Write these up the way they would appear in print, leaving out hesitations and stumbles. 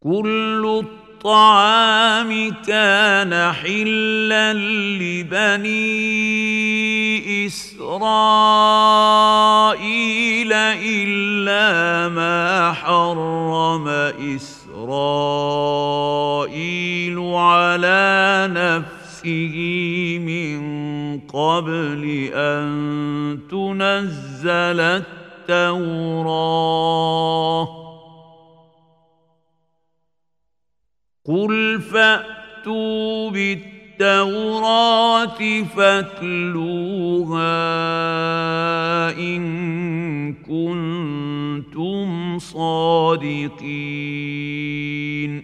كل الطعام كان حلا لبني إسرائيل إلا ما حرم إسرائيل على نفسه من قبل أن تنزل التوراة قل فأتوا بالتوراة فاتلوها إن كنتم صادقين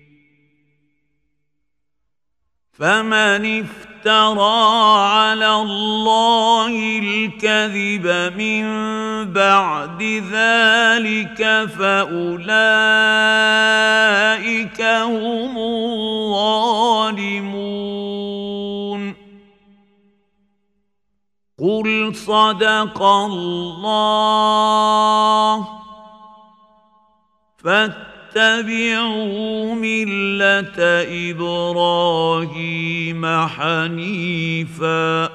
فمن افترى على الله الكذب من بعد ذلك فأولئك هم الظالمون قل صدق الله فاتبعوا ملة إبراهيم حنيفا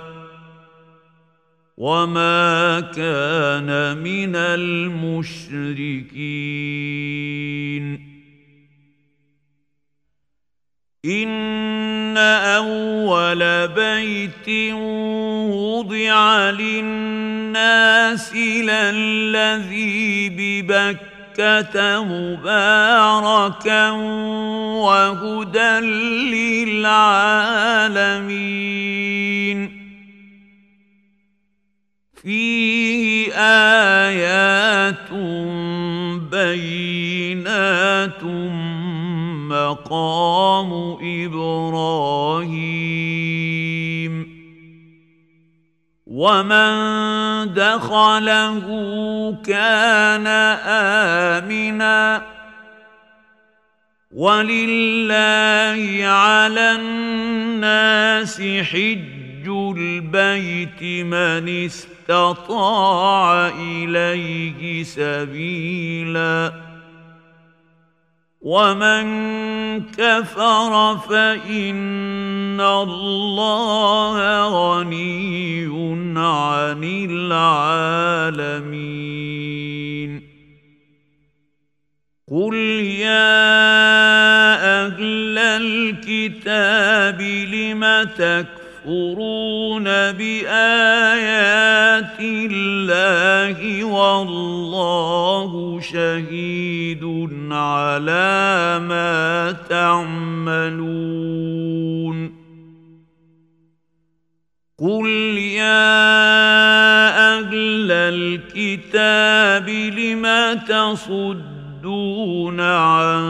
وما كان من المشركين إن أول بيت وضع للناس للذي ببكة مباركا وهدى للعالمين فيه آيات بينات مقام إبراهيم ومن دخله كان آمنا ولله على الناس حج البيت من استطاع إليه سبيلا ومن كفر فإن الله غني عن العالمين قل يا أهل الكتاب لم تكفرون بآيات الله والله شهيد على ما تعملون قل يا أهل الكتاب لم تصدون عن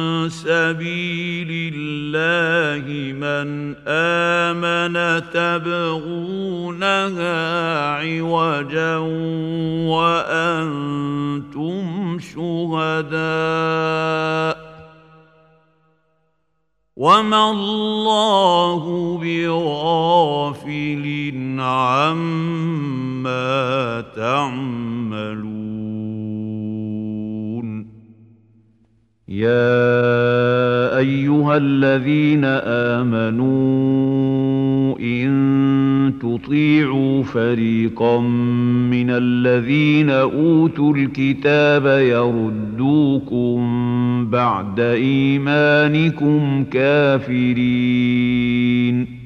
سبيل الله من آمن تبغونها عوجا وأنتم شهداء وما الله بغافل عما تعملون يا أيها الذين آمنوا إن تطيعوا فريقا من الذين أوتوا الكتاب يردوكم بعد إيمانكم كافرين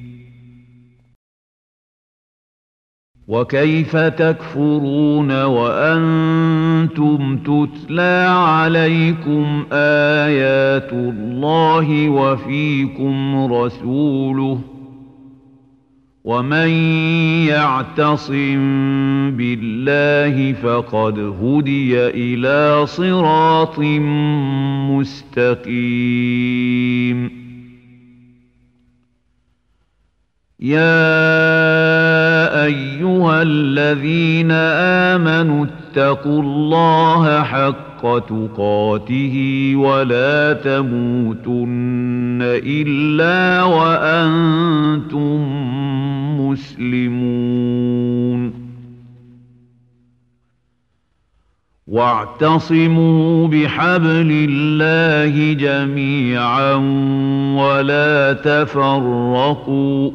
وكيف تكفرون وأنتم تتلى عليكم آيات الله وفيكم رسوله ومن يعتصم بالله فقد هدي إلى صراط مستقيم يا أيها الذين آمنوا اتقوا الله حق تقاته ولا تموتن إلا وأنتم مسلمون واعتصموا بحبل الله جميعا ولا تفرقوا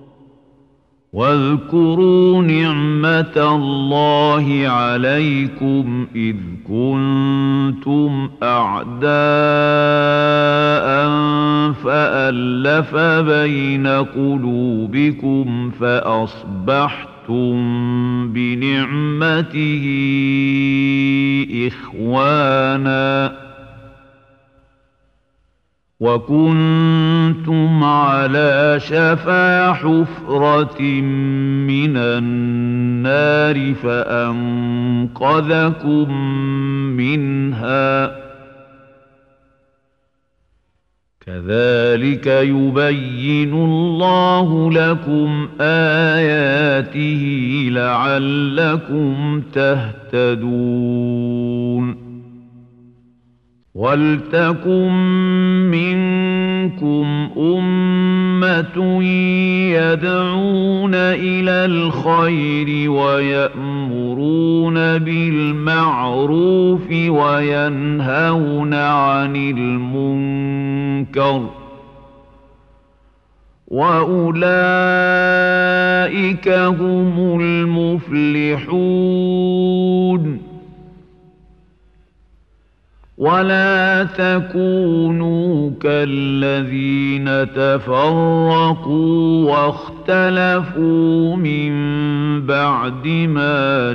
واذكروا نعمة الله عليكم إذ كنتم أعداء فألف بين قلوبكم فأصبحتم بنعمته إخوانا وكنتم على شفا حفرة من النار فأنقذكم منها كذلك يبين الله لكم آياته لعلكم تهتدون ولتكن منكم أمة يدعون إلى الخير ويأمرون بالمعروف وينهون عن المنكر وأولئك هم المفلحون ولا تكونوا كالذين تفرقوا واختلفوا من بعد ما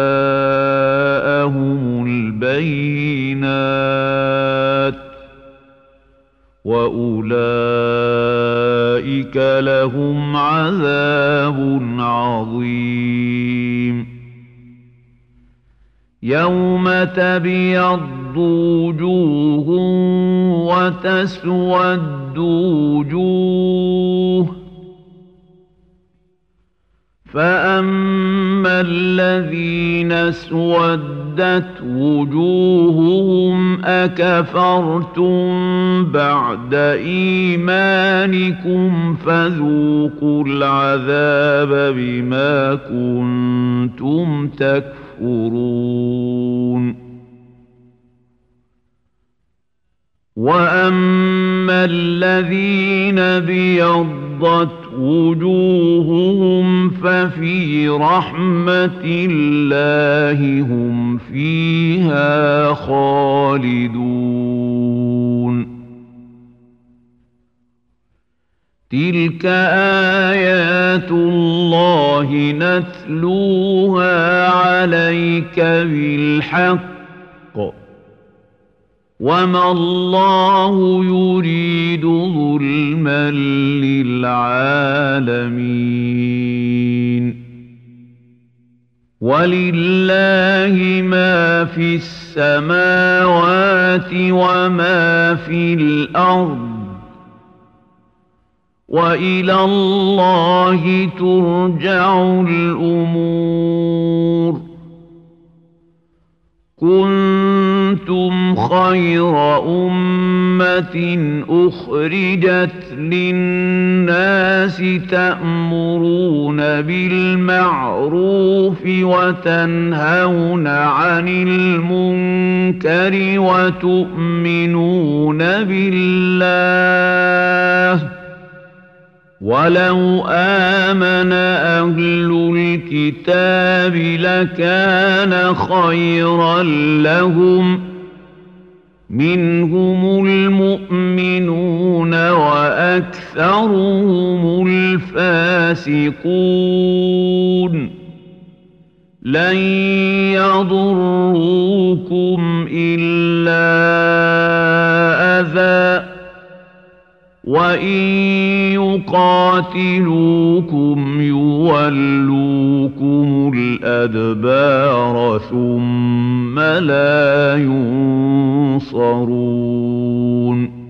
جاءهم البينات وأولئك لهم عذاب عظيم يوم تبيض وجوه وتسود وجوه فأما الذين اسودت وجوههم أكفرتم بعد إيمانكم فذوقوا العذاب بما كنتم تكفرون وأما الذين ابيضت وجوههم ففي رحمة الله هم فيها خالدون تلك آيات الله نتلوها عليك بالحق وما الله يريد ظلما للعالمين ولله ما في السماوات وما في الأرض وإلى الله ترجع الأمور كنتم خير أمة أخرجت للناس تأمرون بالمعروف وتنهون عن المنكر وتؤمنون بالله ولو آمن أهل الكتاب لكان خيرا لهم منهم المؤمنون وأكثرهم الفاسقون لن يضروكم إلا أذى وإن يقاتلوكم يولوكم الأدبار ثم لا ينصرون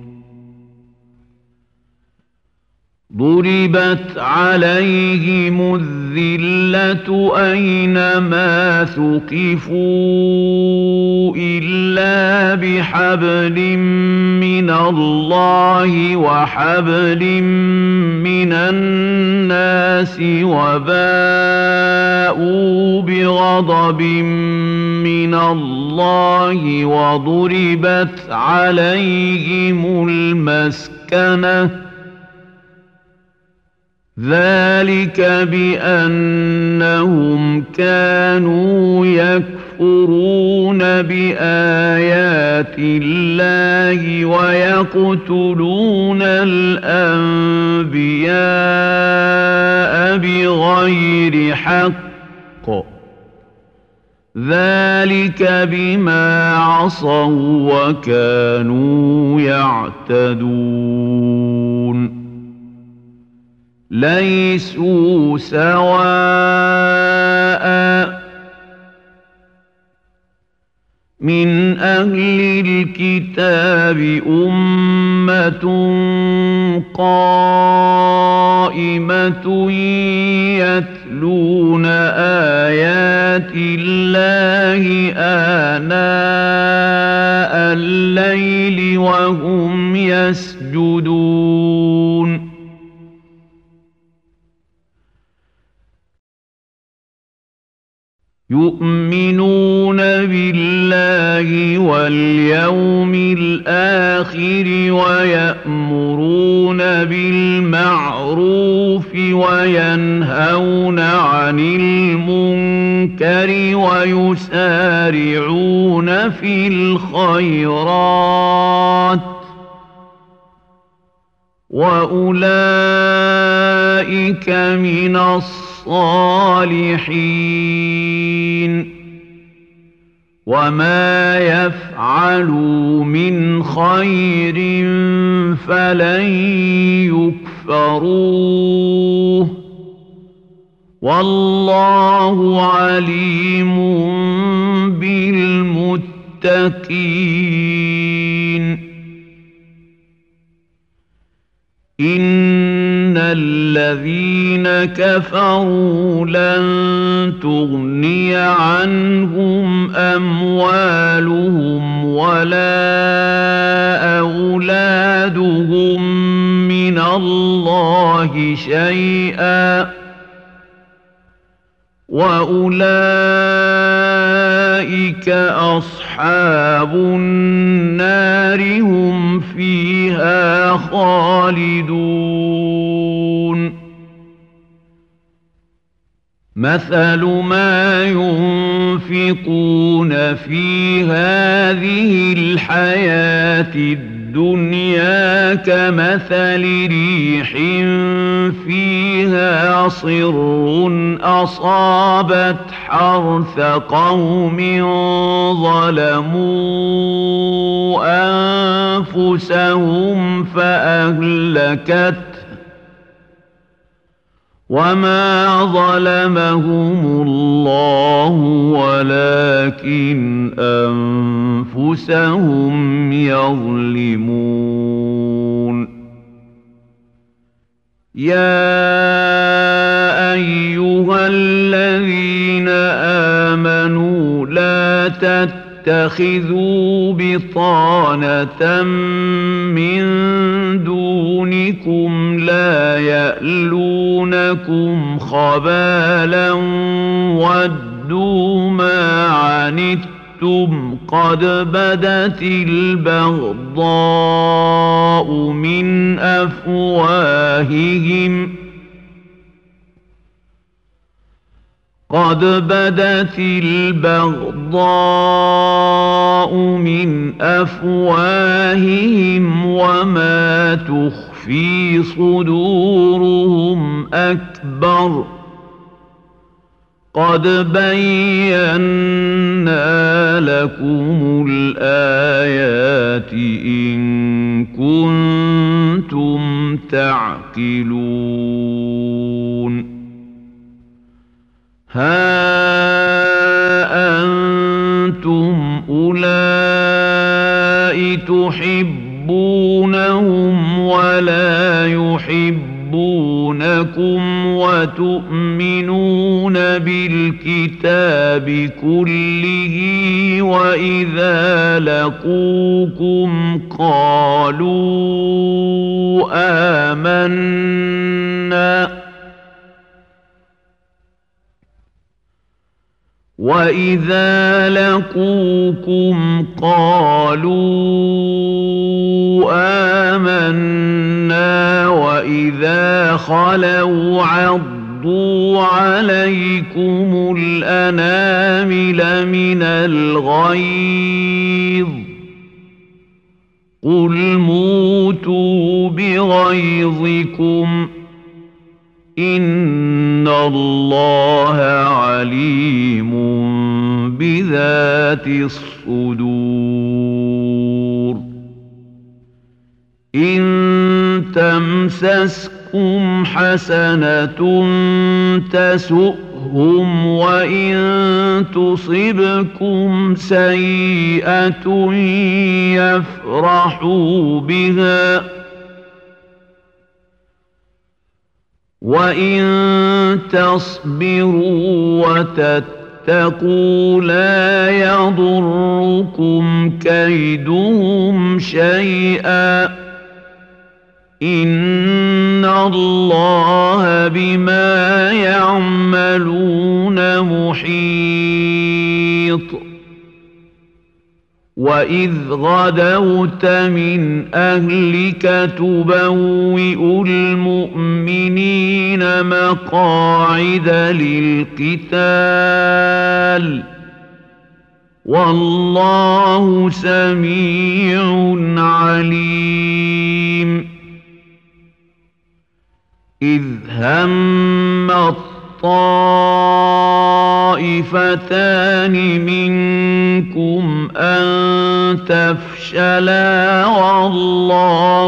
ضربت عليهم الذلة أينما ثقفوا إلا بحبل من من الله وحبل من الناس وباءوا بغضب من الله وضربت عليهم المسكنة ذلك بأنهم كانوا يكفرون بآيات الله ويقتلون الأنبياء بغير حق ذلك بما عصوا وكانوا يعتدون ليسوا سواء من أهل الكتاب أمة قائمة يتلون آيات الله آناء الليل وهم يسجدون يؤمنون بالله واليوم الآخر ويأمرون بالمعروف وينهون عن المنكر ويسارعون في الخيرات وأولئك من الصالحين وما يفعلوا من خير فلن يكفروه والله عليم بالمتقين إن الذين كفروا لن تغني عنهم أموالهم ولا أولادهم من الله شيئا وأولئك أصحاب النار هم فيها خالدون مثل ما ينفقون في هذه الحياة الدنيا كمثل ريح فيها صر أصابت حرث قوم ظلموا أنفسهم فأهلكته وما ظلمهم الله ولكن أنفسهم يظلمون يا أيها الذين آمنوا لا تتخذوا بطانة من دونكم لا يألونكم خبالا ودوا ما عنتم قد بدت البغضاء من أفواههم قد بدت البغضاء من أفواههم وما تخفي صدورهم أكبر قد بينا لكم الآيات إن كنتم تعقلون ها أنتم أولئك تحبونهم ولا يحبونكم يحبونكم وتؤمنون بالكتاب كله وإذا لقوكم قالوا آمنا وإذا خلوا عضوا عليكم الأنامل من الغيظ قل موتوا بغيظكم إن الله عليم بذات الصدور إن تمسسكم حسنة تسؤهم وإن تصبكم سيئة يفرحوا بها وإن تصبروا وتتقوا لا يضركم كيدهم شيئا إن الله بما يعملون محيط وإذ غدوت من أهلك تبوئ المؤمنين مقاعد للقتال والله سميع عليم إذ هم الطائفتان منكم أن تفشلا والله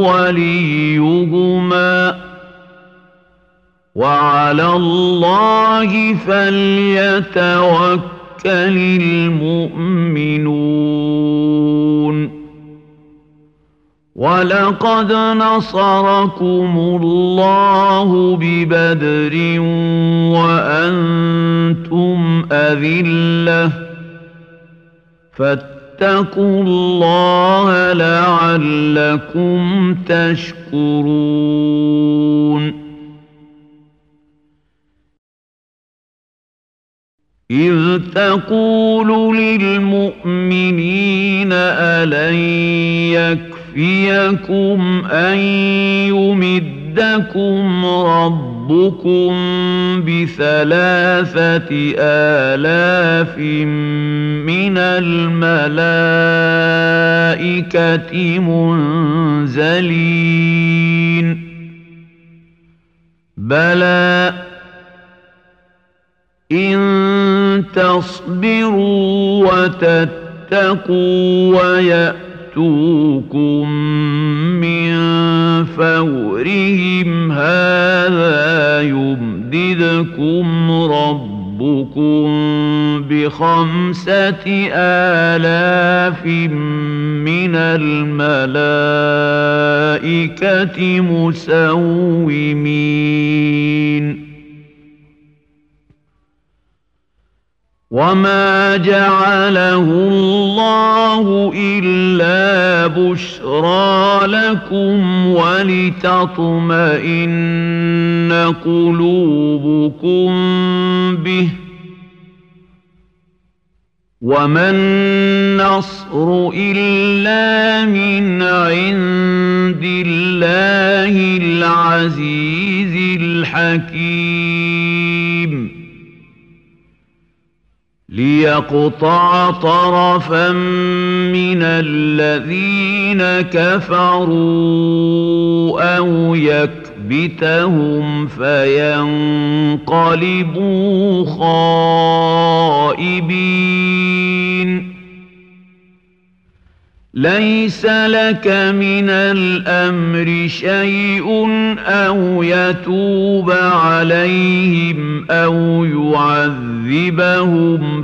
وليهما وعلى الله فليتوكل المؤمنون ولقد نصركم الله ببدر وأنتم أذلة فاتقوا الله لعلكم تشكرون إذ تقول للمؤمنين ألن يكفيكم أن يمدكم ربكم ب3,000 من الملائكة منزلين بلى إن تصبروا وتتقوا ويأتوكم من فورهم هذا يمددكم ربكم ب5,000 من الملائكة مسومين وما جعله الله إلا بشرى لكم ولتطمئن قلوبكم به وما النصر إلا من عند الله العزيز الحكيم ليقطع طرفا من الذين كفروا أو يكبتهم فينقلبوا خائبين ليس لك من الأمر شيء أو يتوب عليهم أو يعذبهم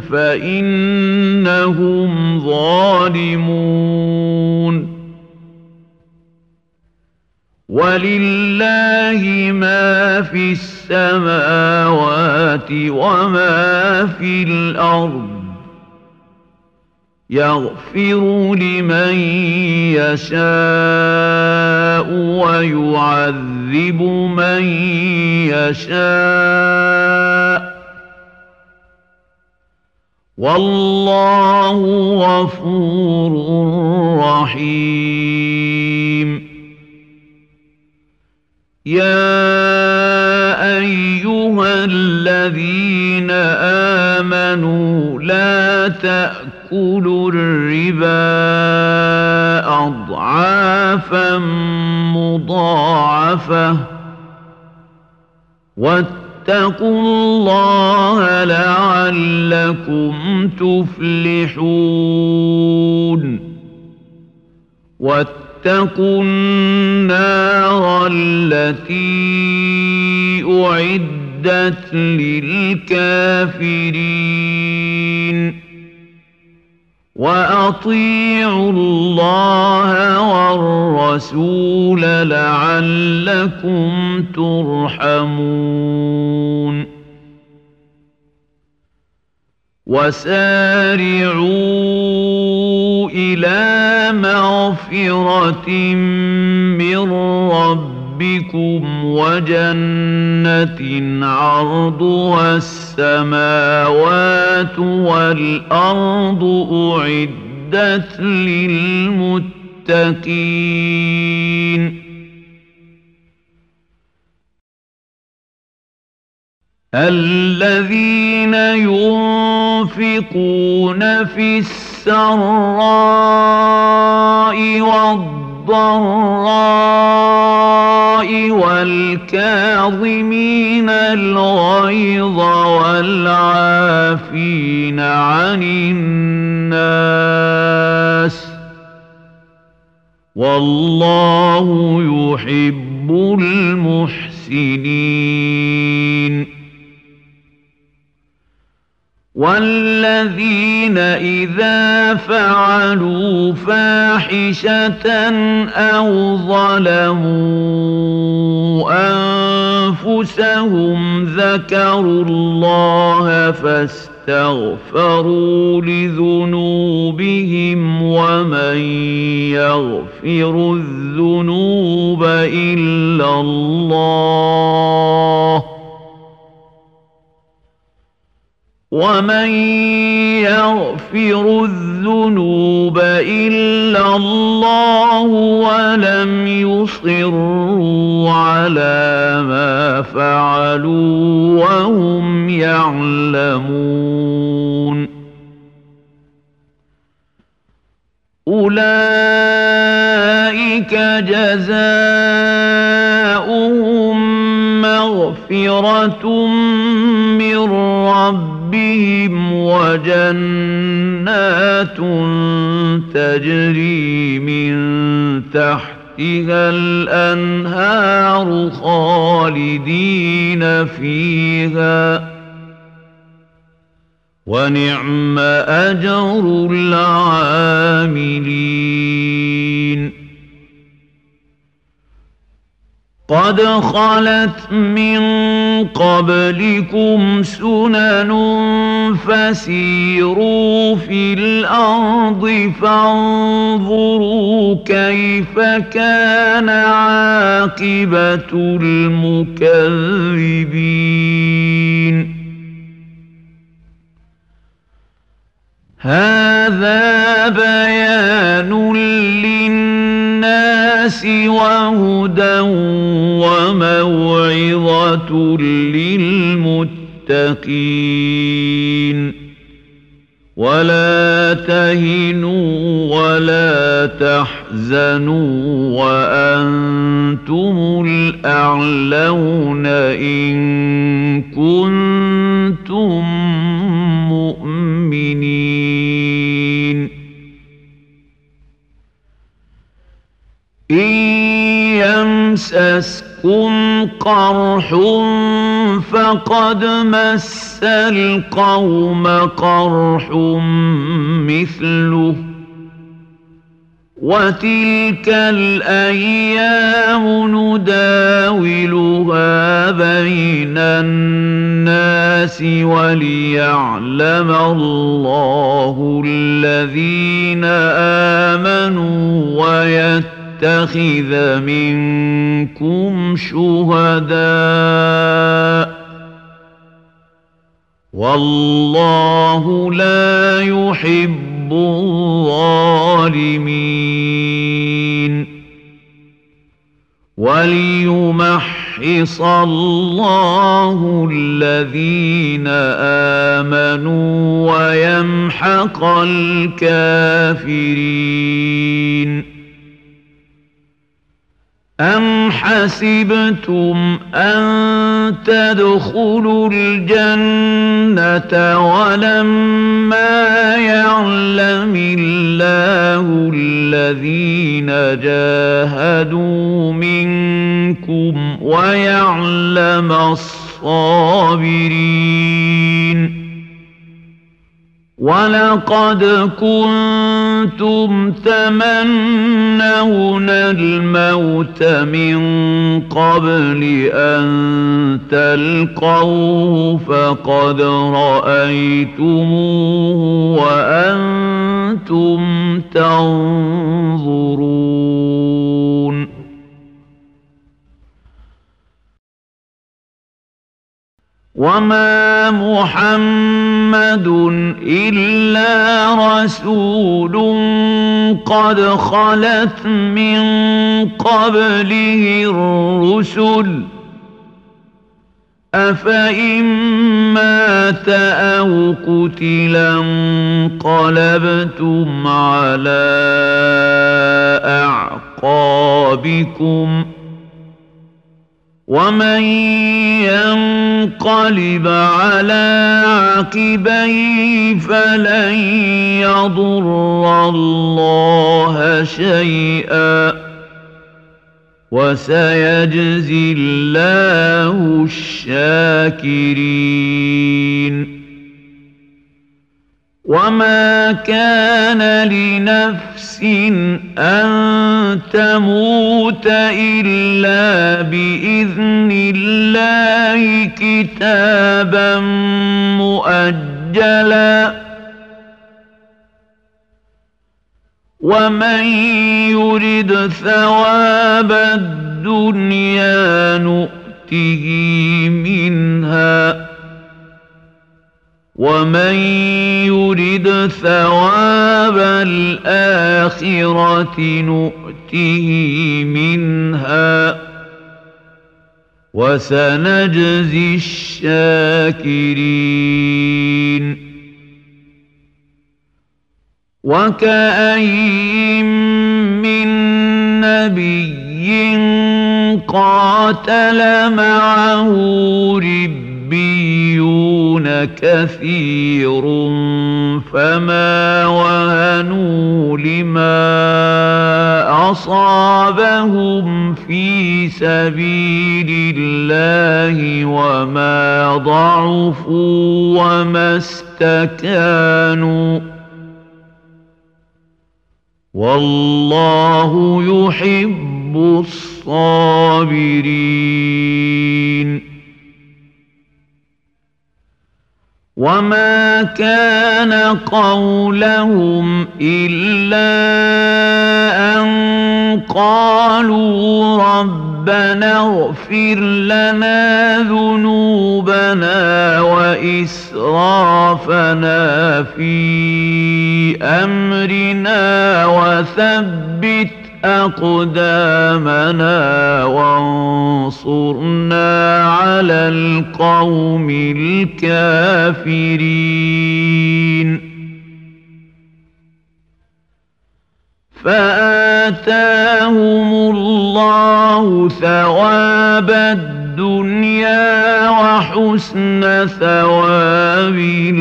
فإنهم ظالمون ولله ما في السماوات وما في الأرض يغفر لمن يشاء ويعذب من يشاء والله غفور رحيم يا أيها الذين آمنوا لا تأكلوا الربا أضعافا مضاعفة واتقوا الله لعلكم تفلحون واتقوا النار التي أعدت للكافرين وأطيعوا الله والرسول لعلكم ترحمون وسارعوا إلى مغفرة من ربكم وجنة عرضها السماوات والأرض أعدت للمتقين الذين ينفقون في السراء والضراء والكاظمين الغيظ والعافين عن الناس والله يحب المحسنين والذين إذا فعلوا فاحشة أو ظلموا أنفسهم ذكروا الله فاستغفروا لذنوبهم ومن يغفر الذنوب إلا الله ولم يصروا على ما فعلوا وهم يعلمون أولئك جزاؤهم مغفرة من ربهم وجنات تجري من تحتها الأنهار خالدين فيها ونعم أجر العاملين قد خلت من قبلكم سنن فسيروا في الأرض فانظروا كيف كان عاقبة المكذبين هذا بيان للناس وهدى وموعظة للمتقين ولا تهنوا ولا تحزنوا وأنتم الأعلون إن كنتم مؤمنين إن يمسسكم قرح فقد مس القوم قرح مثله وتلك الأيام نداولها بين الناس وليعلم الله الذين آمنوا ويتخذ منكم شهداء والله لا يحب الظالمين وليمحص الله الذين آمنوا ويمحق الكافرين أم حسبتم أن تدخلوا الجنة ولما يعلم الله الذين جاهدوا منكم ويعلم الصابرين ولقد كنتم تمنون الموت من قبل أن تلقوه فقد رأيتموه وأنتم تنظرون وما محمد إلا رسول قد خلت من قبله الرسل أفإن مات أو قتلا انقلبتم على أعقابكم ومن ينقلب على عقبيه فلن يضر الله شيئا وسيجزي الله الشاكرين وما كان لنفس أن تموت إلا بإذن الله كتابا مؤجلا ومن يرد ثواب الدنيا نؤته منها ومن يرد ثواب الآخرة نؤته منها وسنجزي الشاكرين وكأين من نبي قاتل معه ربيون كثير فما وهنوا لما أصابهم في سبيل الله وما ضعفوا وما استكانوا والله يحب الصابرين وما كان قولهم إلا أن قالوا ربنا اغفر لنا ذنوبنا وإسرافنا في أمرنا وثبت أقدامنا وانصرنا على القوم الكافرين فآتاهم الله ثواب الدنيا وحسن ثواب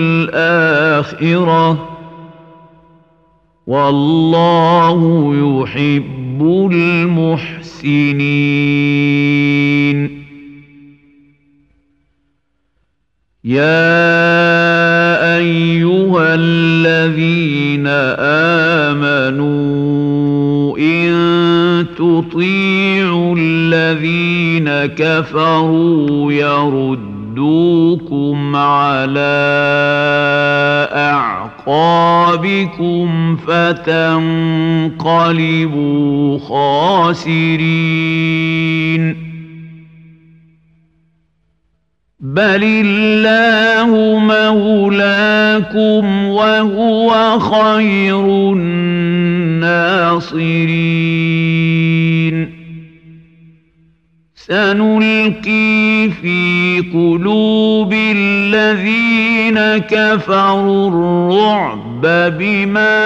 الآخرة والله يحب المحسنين يا أيها الذين آمنوا تطيعوا الذين كفروا يردوكم على أعقابكم فتنقلبوا خاسرين بل الله مولاكم وهو خير الناصرين سنلقي في قلوب الذين كفروا الرعب بما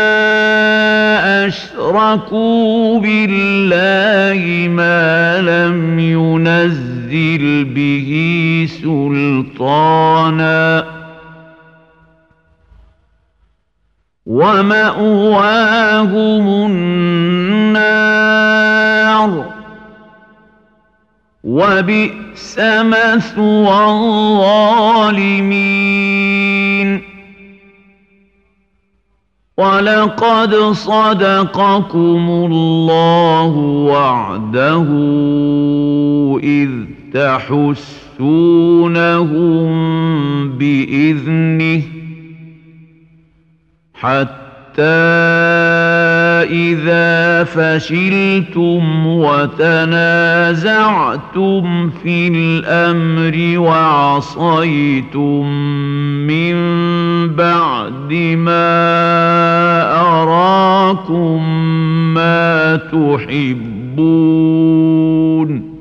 أشركوا بالله ما لم ينزل به سلطانا ومأواهم النار وبئس مثوى الظالمين ولقد صدقكم الله وعده إذ تحسونهم بإذنه حتى إذا فشلتم وتنازعتم في الأمر وعصيتم من بعد ما أراكم ما تحبون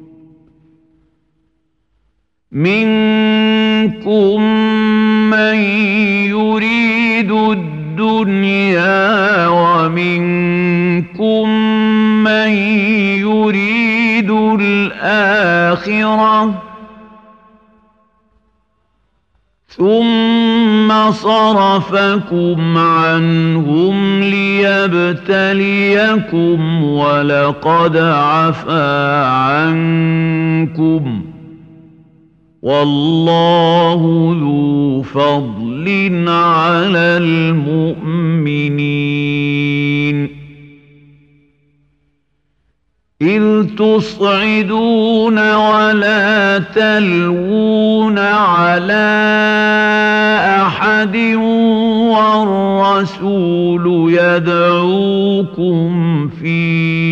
منكم من يريد الدنيا ومنكم من يريد الآخرة ثم صرفكم عنهم ليبتليكم ولقد عفا عنكم والله ذو فضل على المؤمنين إذ تصعدون ولا تلوون على أحد والرسول يدعوكم في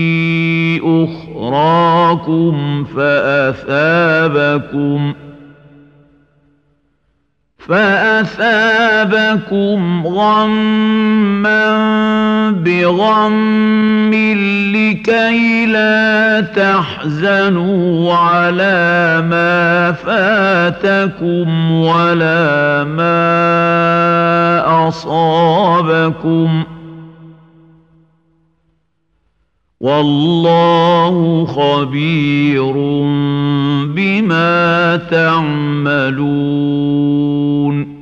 أخراكم فأثابكم غما بغم لكي لا تحزنوا على ما فاتكم ولا ما أصابكم والله خبير بما تعملون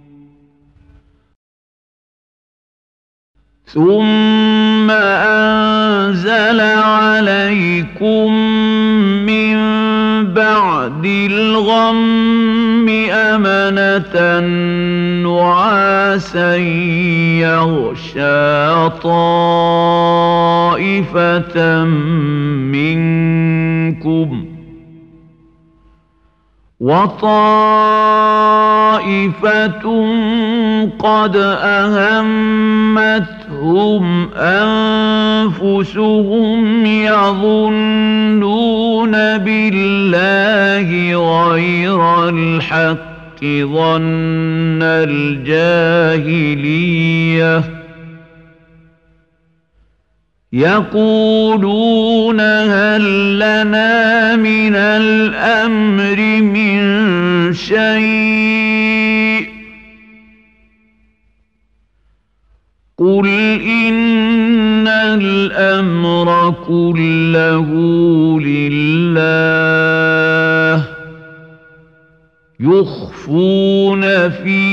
ثم أنزل عليكم من بعد الغم أمنة نعاسا يغشى طائفة منكم وطائفة قد أهمتهم أنفسهم يظنون بالله غير الحق ظن الجاهلية يقولون هل لنا من الأمر من شيء قل إن الأمر كله لله يخفون في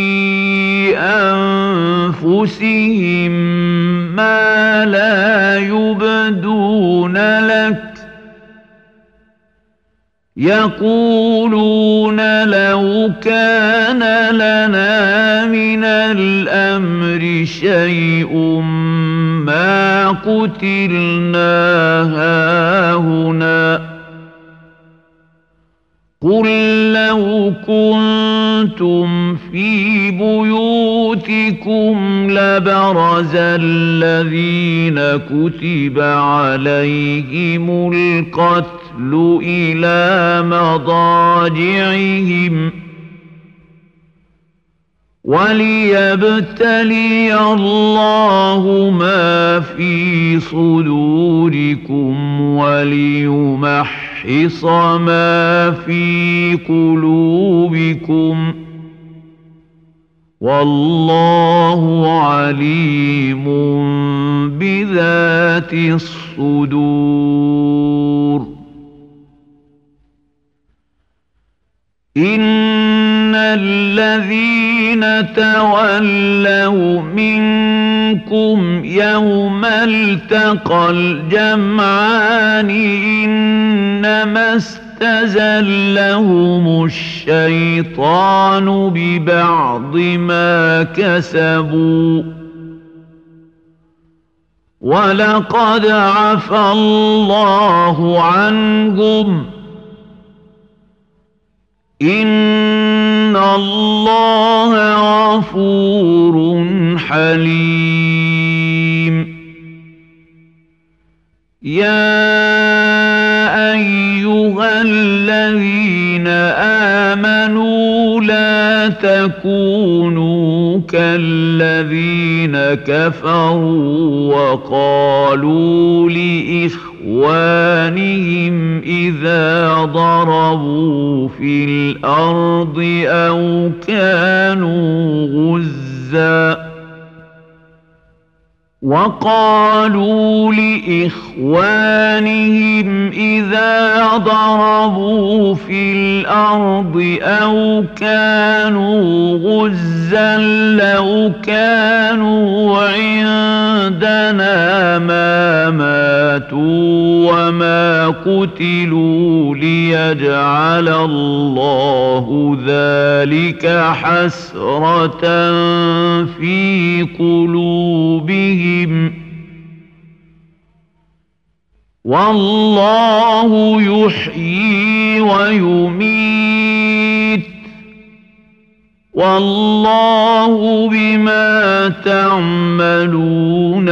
أنفسهم ما لا يبدون لك يقولون لو كان لنا من الأمر شيء ما قتلنا هاهنا قل لو كنتم في بيوتكم لبرز الذين كتب عليهم القتل إلى مضاجعهم وليبتلي الله ما في صدوركم وليمحص ما في قلوبكم والله عليم بذات الصدور إن الذين تولوا منكم يوم التقى الجمعان إنما استزلهم الشيطان ببعض ما كسبوا ولقد عفى الله عنهم إن الله غفور حليم يا أيها الذين آمنوا لا تكونوا كالذين كفروا وقالوا لإخوانهم إذا ضربوا في الأرض أو كانوا غزاً وقالوا لإخوانهم إذا ضربوا في الأرض أو كانوا غزا لو كانوا عندنا ما ماتوا وما قتلوا ليجعل الله ذلك حسرة في قلوبهم والله يحيي ويميت والله بما تعملون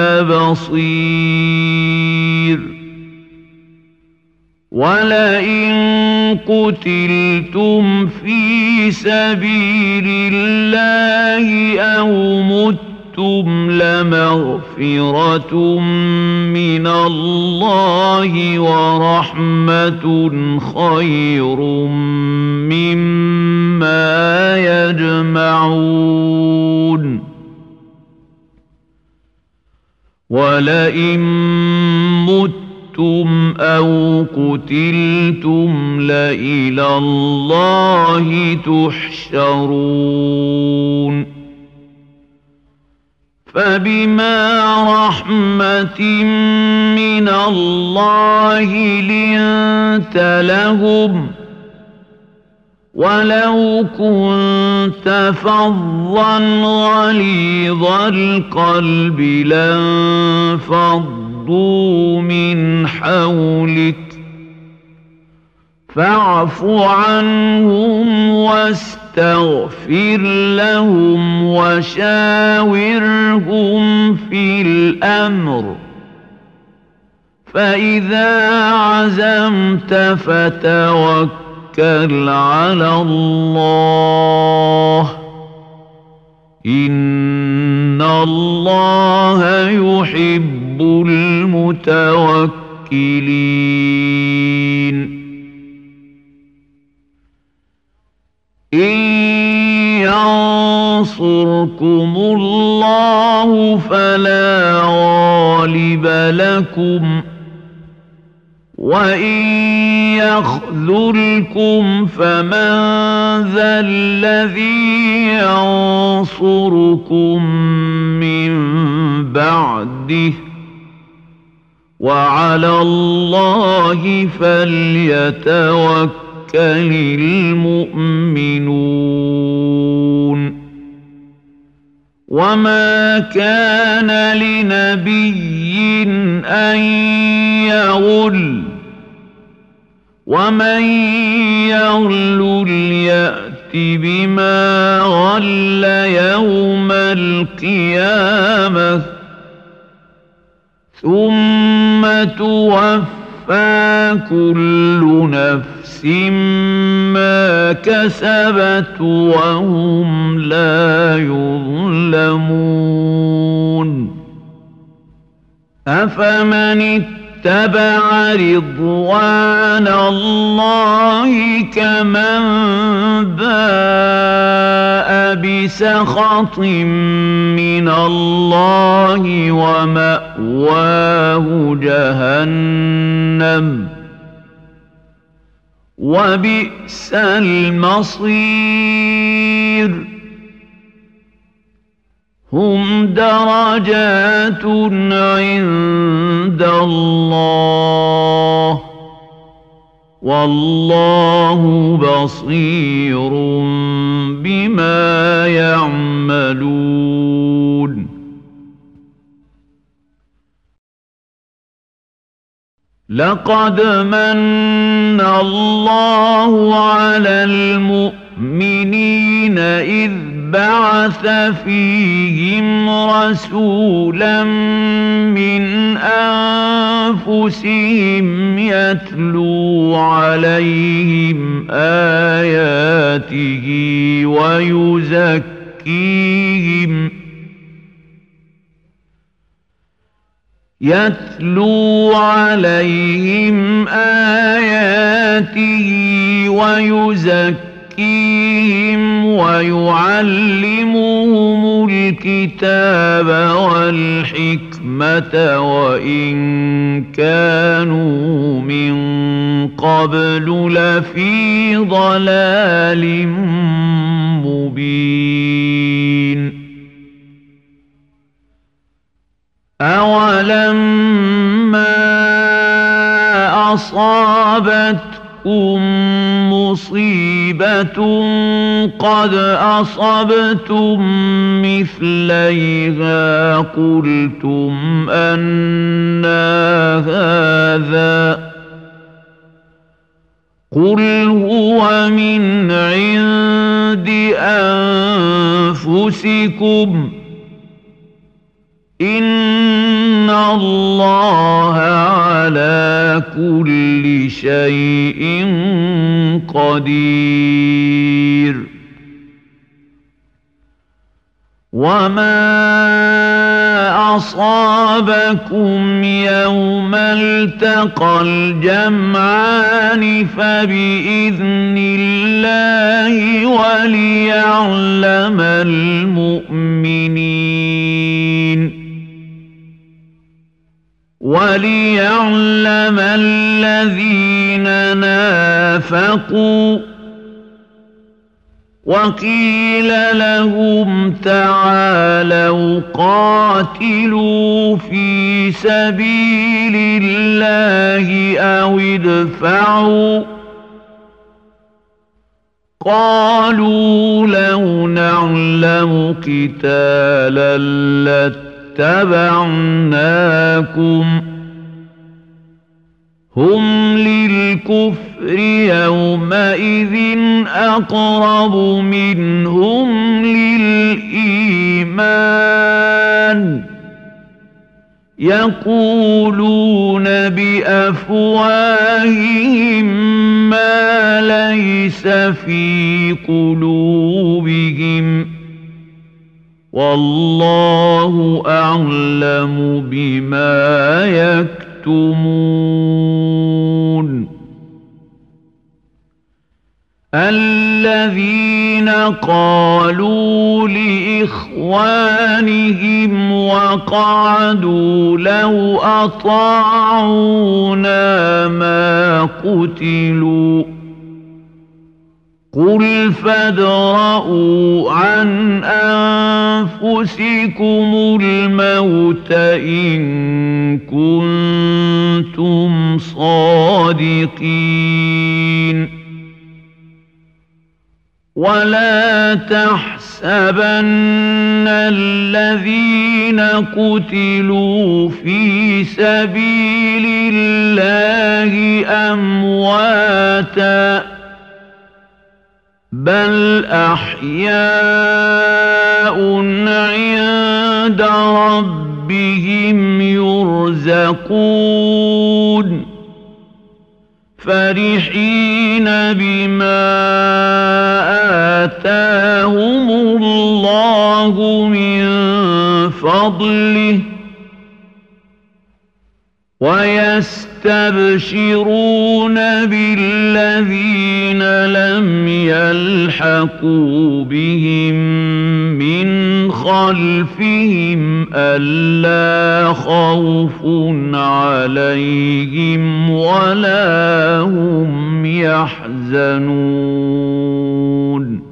بصير ولئن قتلتم في سبيل الله أو متم لمغفرة من الله ورحمة خير مما يجمعون ولئن متم أو قتلتم لإلى الله تحشرون فبما رحمة من الله لنت لهم ولو كنت فظا غليظ القلب لانفضوا من حولك فاعف عنهم واستغفر لهم وشاورهم في الأمر فإذا عزمت فتوكل على الله إن الله يحب المتوكلين إن ينصركم الله فلا غالب لكم وإن يخذلكم فمن ذا الذي ينصركم من بعده وعلى الله فليتوكل المؤمنون وما كان لنبي أن يغل ومن يغل يأت بما غل يوم القيامة ثم توفى كل نفس ما كسبت وهم لا يظلمون أفمن اتبع رضوان الله كمن باء بسخط من الله ومأواه جهنم وبئس المصير هم درجات عند الله والله بصير بما يعملون لقد من الله على المؤمنين إذ بعث فيهم رسولا من أنفسهم يتلو عليهم آياته ويزكيهم ويعلمهم الكتاب والحكمة وإن كانوا من قبل لفي ضلال مبين أولما أصابتكم مصيبة قد أصبتم مثليها قلتم أنى هذا قل هو من عند أنفسكم إن الله على كل شيء قدير وما أصابكم يوم التقى الجمعان فبإذن الله وليعلم الذين نافقوا وقيل لهم تعالوا قاتلوا في سبيل الله أو ادفعوا قالوا لو نعلم قتالا لاتبعناكم هم للكفر يومئذ أقرب منهم للإيمان يقولون بأفواههم ما ليس في قلوبهم والله أعلم بما يكتمون الذين قالوا لإخوانهم وقعدوا لو أطاعونا ما قتلوا قل فادرءوا عن أنفسكم الموت إن كنتم صادقين ولا تحسبن الذين قتلوا في سبيل الله أمواتا بل أحياء عند ربهم يرزقون فرحين بما آتاهم الله من فضله ويستبشرون بالذين لم يلحقوا بهم من خلفهم ألا خوف عليهم ولا هم يحزنون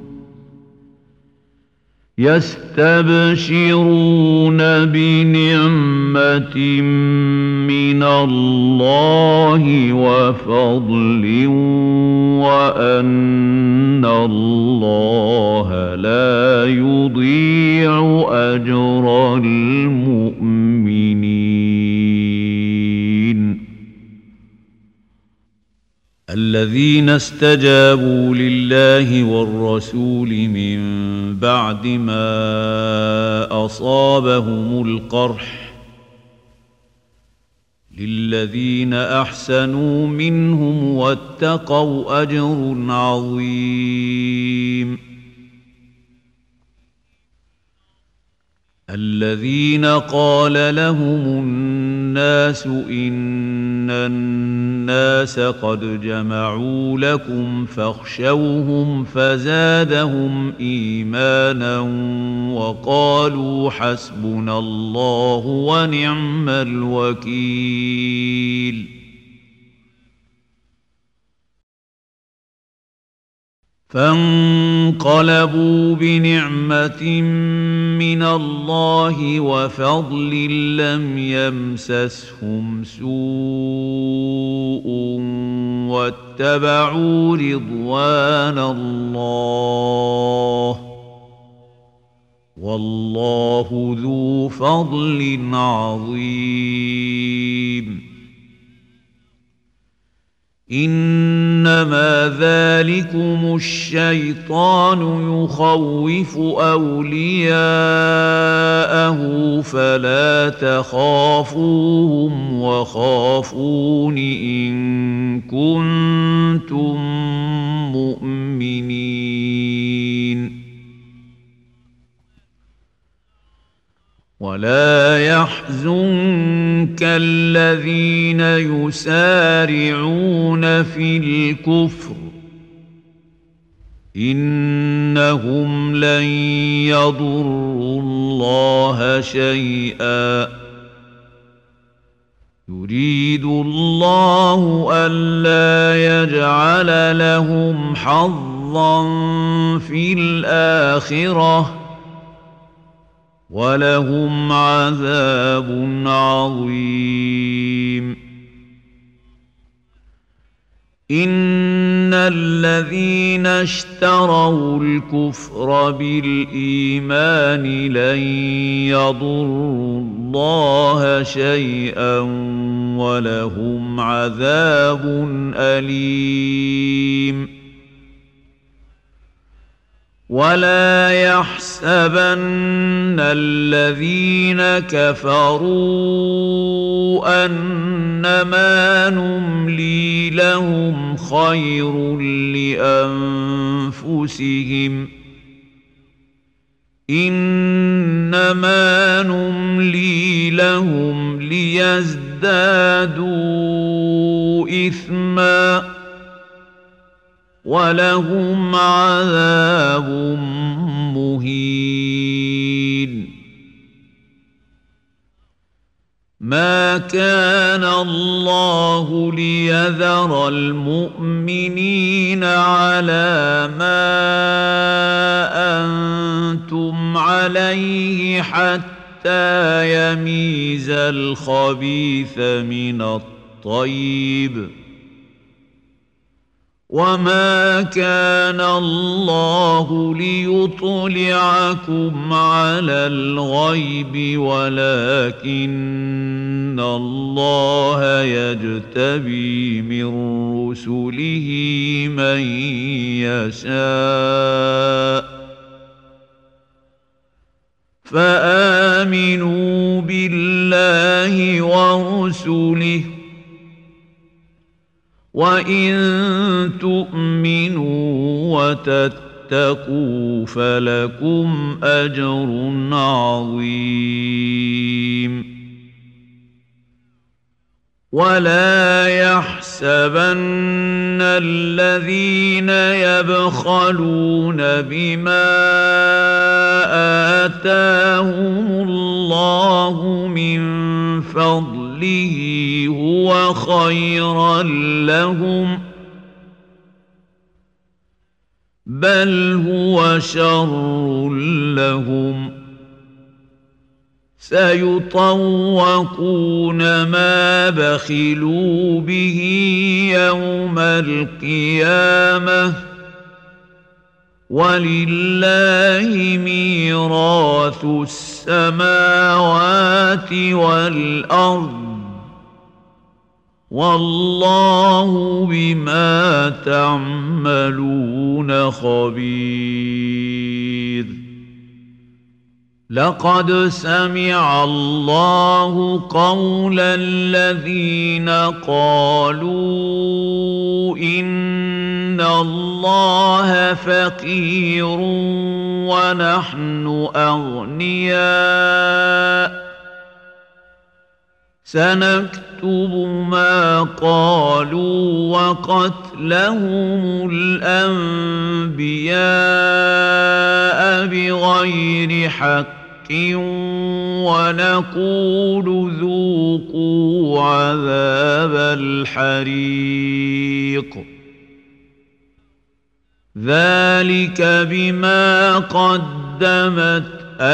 يستبشرون بنعمة من الله وفضل وأن الله لا يضيع أجر المؤمنين الذين استجابوا لله والرسول من بعد ما أصابهم القرح للذين أحسنوا منهم واتقوا أجر عظيم الذين قال لهم الناس إن الناس قد جمعوا لكم فاخشوهم فزادهم إيمانا وقالوا حسبنا الله ونعم الوكيل فانقلبوا بنعمة من الله وفضل لم يمسسهم سوء واتبعوا رضوان الله والله ذو فضل عظيم إنما ذلكم الشيطان يخوف أولياءه فلا تخافوهم وخافون إن كنتم مؤمنين ولا يحزنك الذين يسارعون في الكفر إنهم لن يضروا الله شيئا يريد الله ألا يجعل لهم حظا في الآخرة ولهم عذاب عظيم إن الذين اشتروا الكفر بالإيمان لن يضروا الله شيئا ولهم عذاب أليم ولا يحسبن الذين كفروا أنما نملي لهم خير لأنفسهم إنما نملي لهم ليزدادوا إثما ولهم عذاب مهين ما كان الله ليذر المؤمنين على ما أنتم عليه حتى يميز الخبيث من الطيب وما كان الله ليطلعكم على الغيب ولكن الله يجتبي من رسله من يشاء فآمنوا بالله ورسله وإن تؤمنوا وتتقوا فلكم أجر عظيم ولا يحسبن الذين يبخلون بما آتاهم الله من فضله هو خيرا لهم بل هو شر لهم سيطوقون ما بخلوا به يوم القيامة ولله ميراث السماوات والأرض والله بما تعملون خبير لقد سمع الله قول الذين قالوا إن الله فقير ونحن أغنياء سنكتب ما قالوا وقتلهم الأنبياء بغير حق ونقول ذوقوا عذاب الحريق ذلك بما قدمت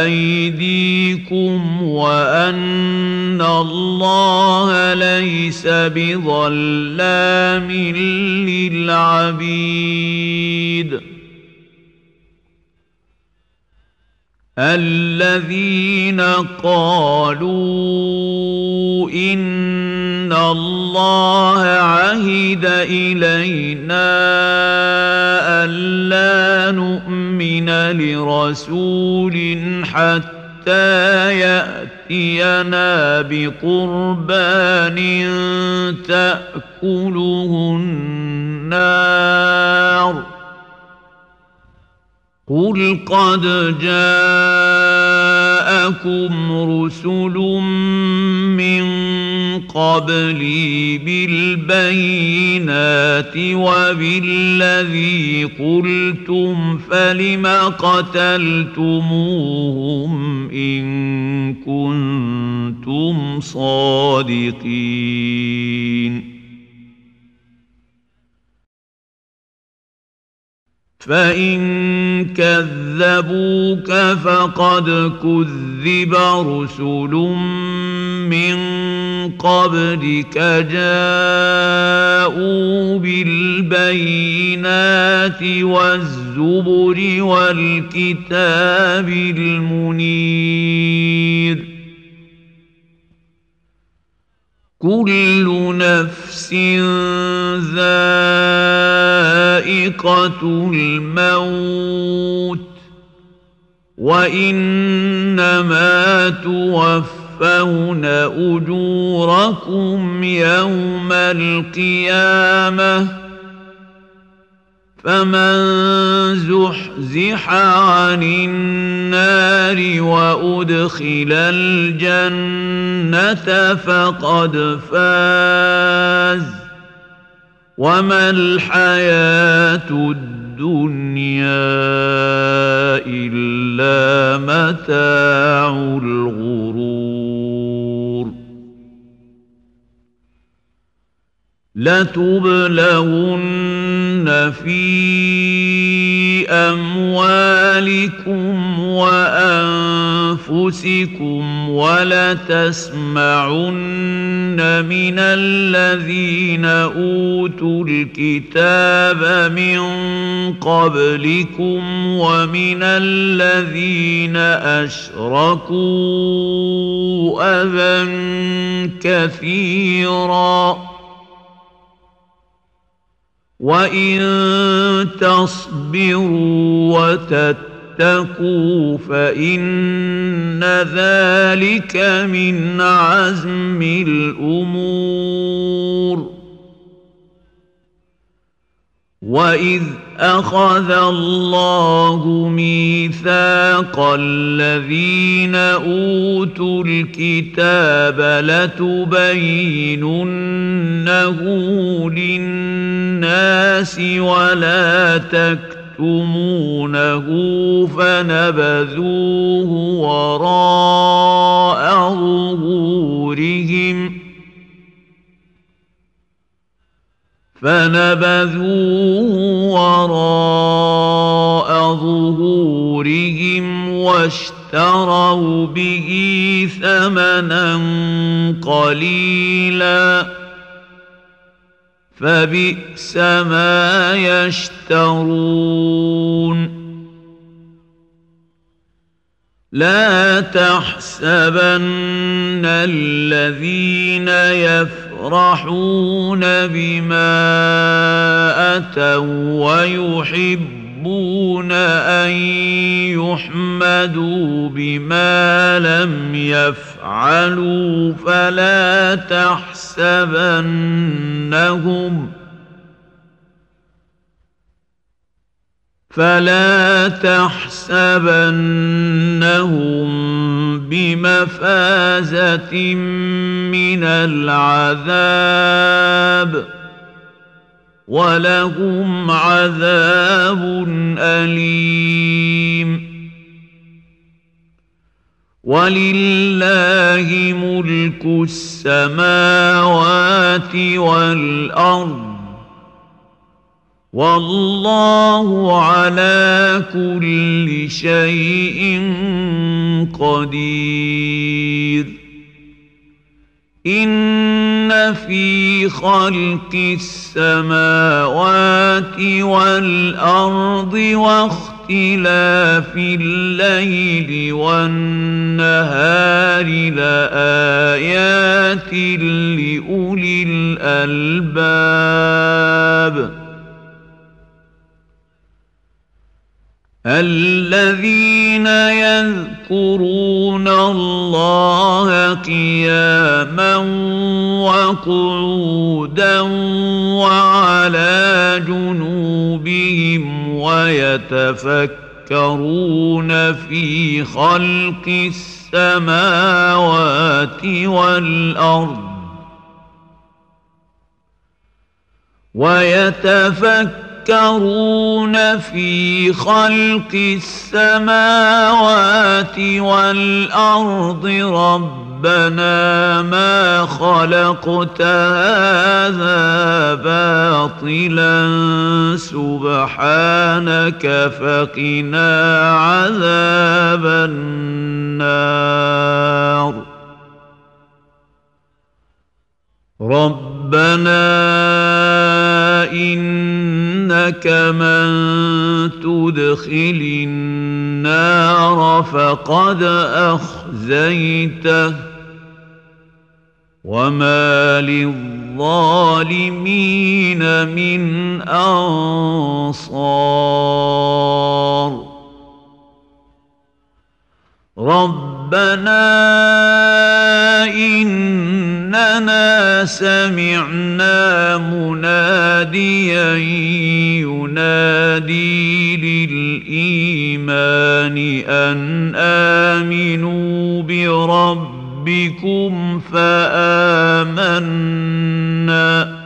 أيديكم وأن الله ليس بظلام للعبيد الذين قالوا إن الله عهد إلينا ألا نؤمن لرسول حتى يأتينا بقربان تأكله النار قل قد جاءكم رسل من قبلي بالبينات وبالذي قلتم فلم قتلتموهم إن كنتم صادقين فإن كذبوك فقد كذب رسل من قبلك جاءوا بالبينات والزبر والكتاب المنير كل نفس ذائقة الموت وإنما توفون أجوركم يوم القيامة فمن زحزح عن النار وأدخل الجنة فقد فاز وما الحياة الدنيا إلا متاع الغرور لتبلغن في أموالكم وأنفسكم ولتسمعن من الذين أوتوا الكتاب من قبلكم ومن الذين أشركوا أذى كثيرا وإن تصبروا وتتقوا فإن ذلك من عزم الأمور وإذ أخذ الله ميثاق الذين أوتوا الكتاب لتبيننه للناس ولا تكتمونه فنبذوه وراء ظهورهم واشتروا به ثمنا قليلا فبئس ما يشترون لا تحسبن الذين يفرحون بما أتوا ويحبون أن يحمدوا بما لم يفعلوا فلا تحسبنهم بمفازة من العذاب ولهم عذاب أليم ولله ملك السماوات والأرض والله على كل شيء قدير إن في خلق السماوات والأرض واختلاف الليل والنهار لآيات لأولي الألباب الذين يذكرون الله قياما وقعودا وعلى جنوبهم ويتفكرون في خلق السماوات والأرض في خلق السماوات والأرض ربنا ما خلقت هذا باطلا سبحانك فقنا عذاب النار ربنا إنك من تدخل النار فقد أخزيته وما للظالمين من أنصار ربنا إننا سمعنا مناديا ينادي للإيمان أن آمنوا بربكم فآمنا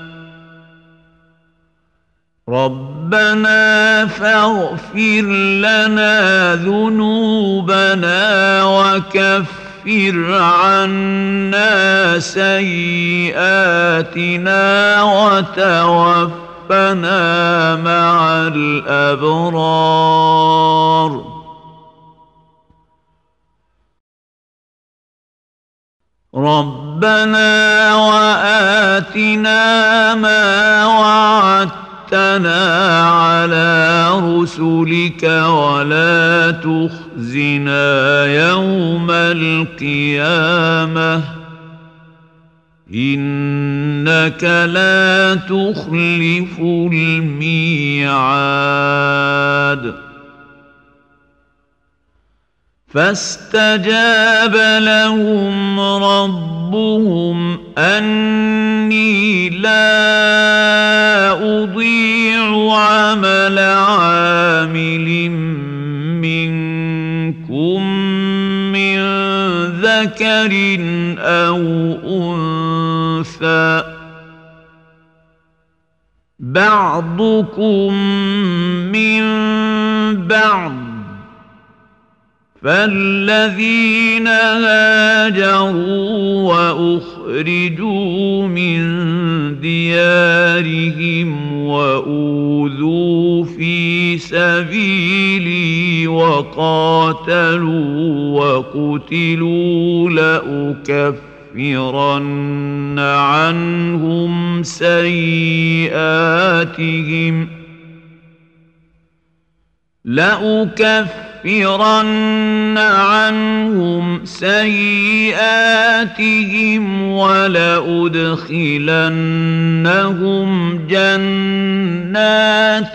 ربنا فاغفر لنا ذنوبنا وكفر وكفر عنا سيئاتنا وتوفنا مع الأبرار ربنا وآتنا ما وعدتنا على رسلك ولا تخزنا يوم القيامة إنك لا تخلف الميعاد فاستجاب لهم ربهم أني لا أضيع عمل عامل منكم من ذكر أو أنثى بعضكم من بعض فالذين هاجروا وأخرجوا من ديارهم وأوذوا في سبيلي وقاتلوا وقتلوا لأكفرن عنهم سيئاتهم ولأدخلنهم جنات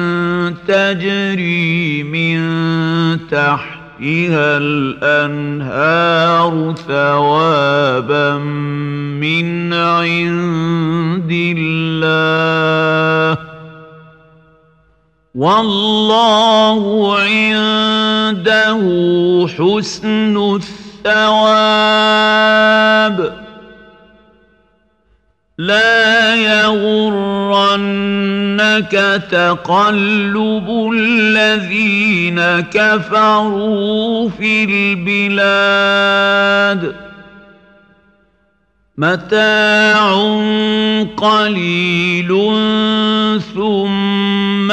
تجري من تحتها الأنهار ثوابا من عند الله والله عنده حسن الثواب لا يغرنك تقلب الذين كفروا في البلاد متاع قليل ثم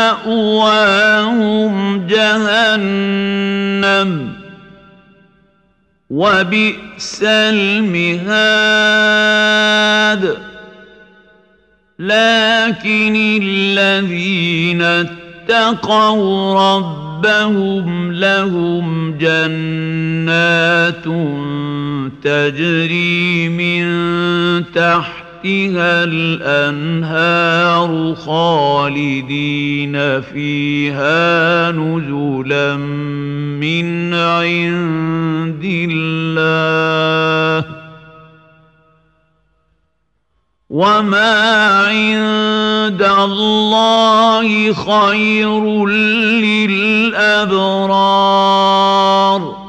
مأواهم جهنم وبئس المهاد لكن الذين اتقوا ربهم لهم جنات تجري من تحتها الأنهار خالدين فيها نزلا من عند الله وما عند الله خير للأبرار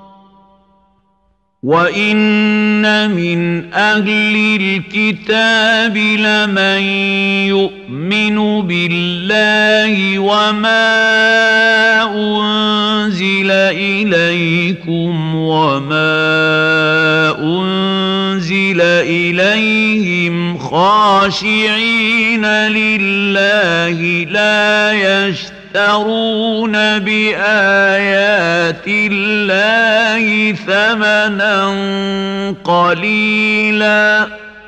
وإن من أهل الكتاب لمن يؤمن بالله وما أنزل إليكم وما أنزل إليهم خاشعين لله لا يشترون بآيات الله ثمنا قليلا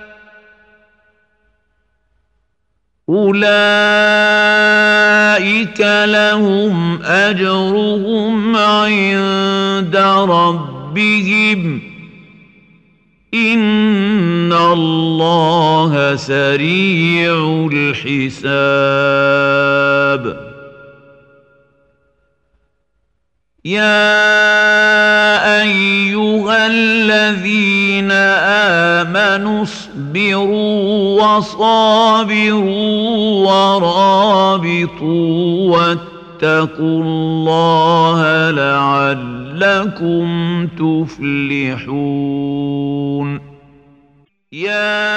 أولئك لهم أجرهم عند ربهم إن الله سريع الحساب يا أيها الذين آمنوا اصبروا وصابروا ورابطوا واتقوا الله لعلكم تفلحون يا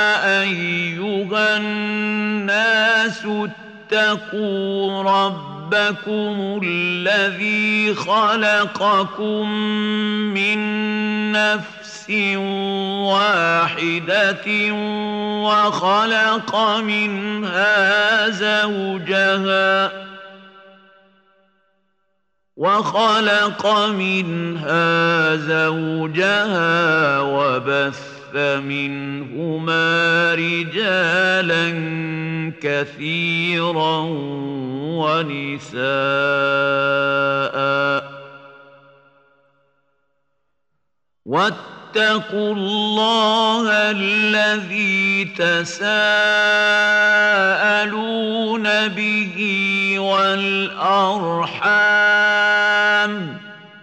أيها الناس اتقوا ربكم ربكم الذي خلقكم من نفس واحدة وخلق منها زوجها وبث منهما رجالا كثيرا ونساء واتقوا الله الذي تساءلون به والأرحام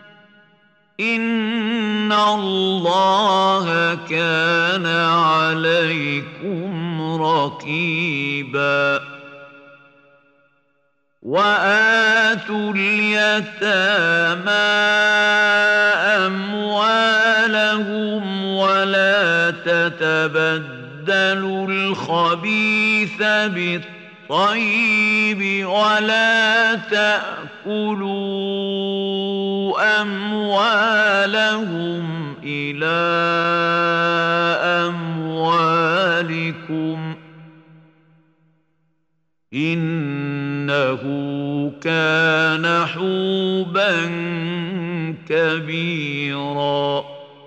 إن الله كان عليكم رقيبا وآتوا اليتامى أموالهم ولا تتبدلوا الخبيث بالطيب ولا تأكلوا أموالهم إلى أموالكم إنه كان حوبا كبيرا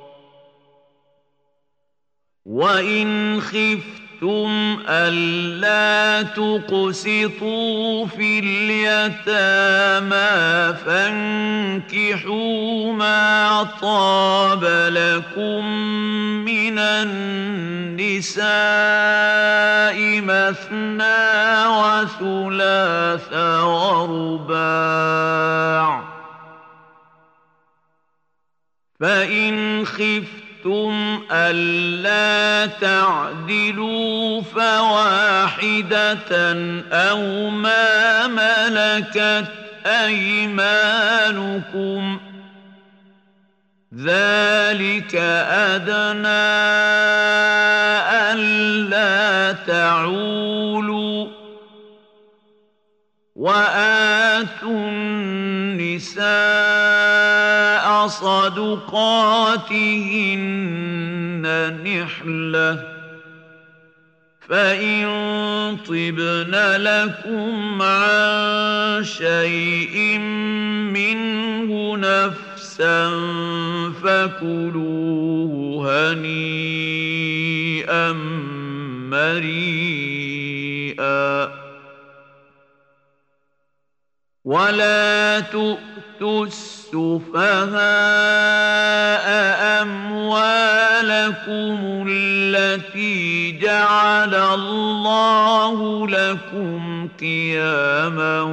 وإن خفتم ألا تقسطوا في اليتامى فانكحوا ما طاب لكم من النساء مثنى وثلاث ورباع فإن خفتم ألا تعدلوا فواحدة أو ما ملكت أيمانكم ذلك أدنى ألا تعولوا وآتوا النساء صدقاتهن نحلة فإن طبن لكم عن شيء منه نفسا فكلوه هنيئا مريئا ولا تؤتوا السفهاء أموالكم التي جعل الله لكم قياما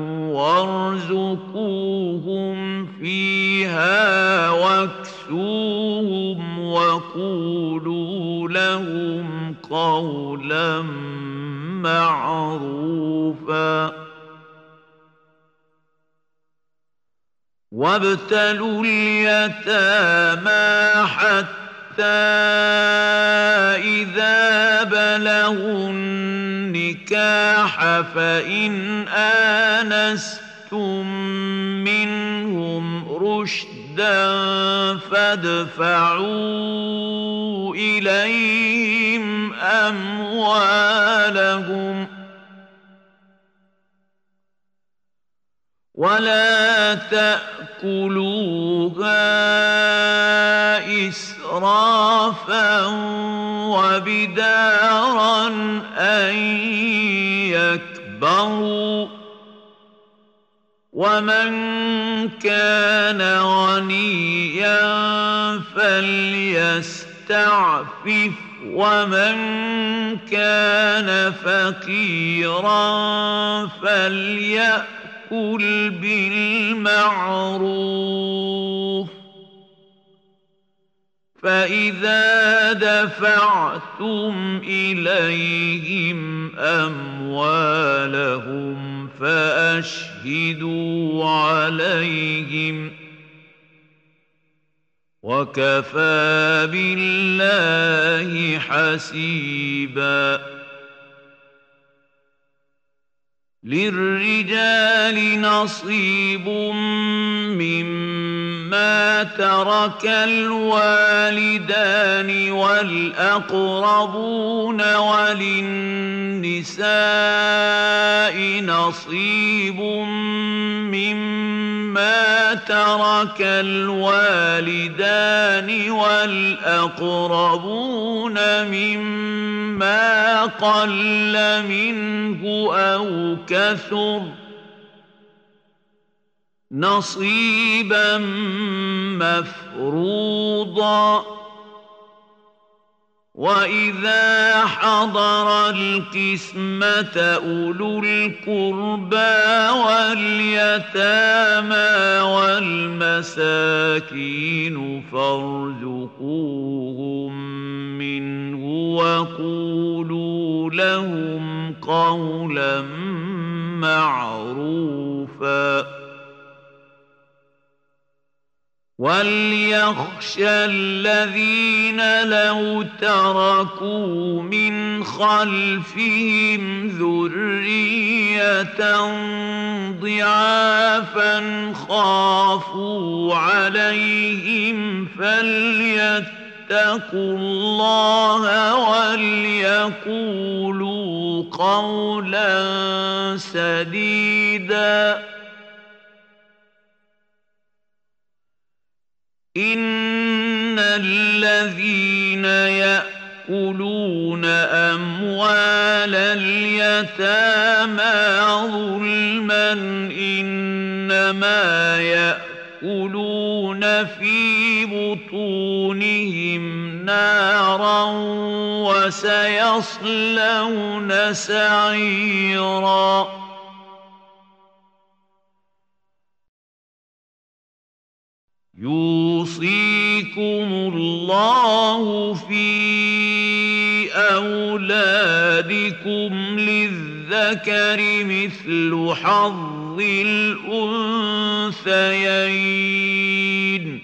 وارزقوهم فيها واكسوهم وقولوا لهم قولا معروفا وابتلوا اليتامى حتى إذا بلغوا النكاح فإن آنستم منهم رشدا فادفعوا إليهم أموالهم ولا تأكلوها إسرافا وبدارا أن يكبروا ومن كان غنيا فليستعفف ومن كان فقيرا فليأكل بالمعروف فإذا دفعتم إليهم أموالهم فأشهدوا عليهم وكفى بالله حسيبا للرجال نصيب مما ترك الوالدان والأقربون وللنساء نصيب مما ترك الوالدان والأقربون مما قل منه أو كثر نصيبا مفروضا وإذا حضر القسمة أولو القربى واليتامى والمساكين فارزقوهم منه وقولوا لهم قولا معروفا وليخشى الذين لو تركوا من خلفهم ذرية ضعافا خافوا عليهم فليتقوا الله وليقولوا قولا سديدا إن الذين يأكلون أموال اليتامى ظلما إنما يأكلون في بطونهم نارا وسيصلون سعيرا يوصيكم الله في أولادكم للذكر مثل حظ الأنثيين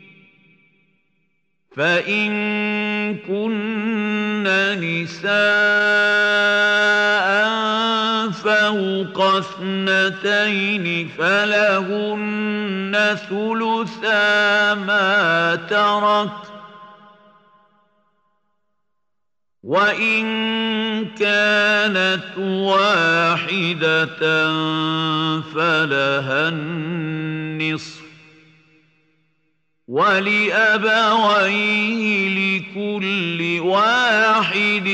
فإن كن نساء فوق اثنتين فلهن ثلثا ما ترك وإن كانت واحدة فلها النصف ولأبويه لكل واحد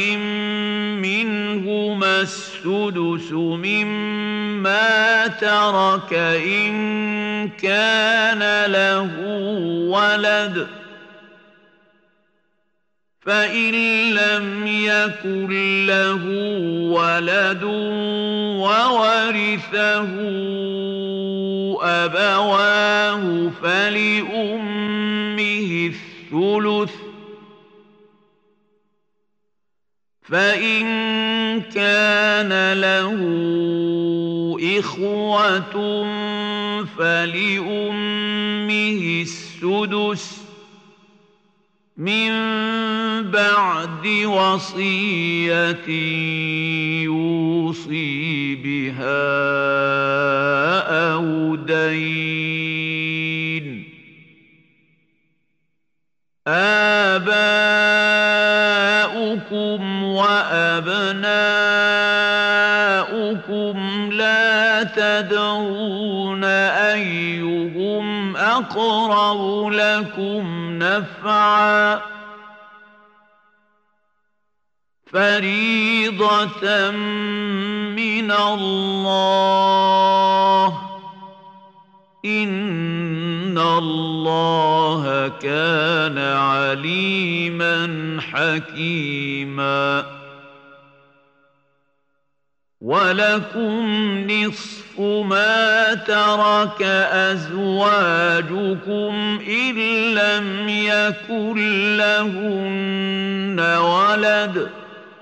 منهما السدس مما ترك إن كان له ولد فإن لم يكن له ولد وورثه أبواه فلأمه الثلث فإن كان له إخوة فلأمه السدس من بعد وصية يوصي بها أو دين آباؤكم وأبناؤكم لا تدرون أيهم أقرب لكم نفعا فريضة من الله إن الله كان عليما حكيما ولكم نصف ما ترك أزواجكم إن لم يكن لهن ولد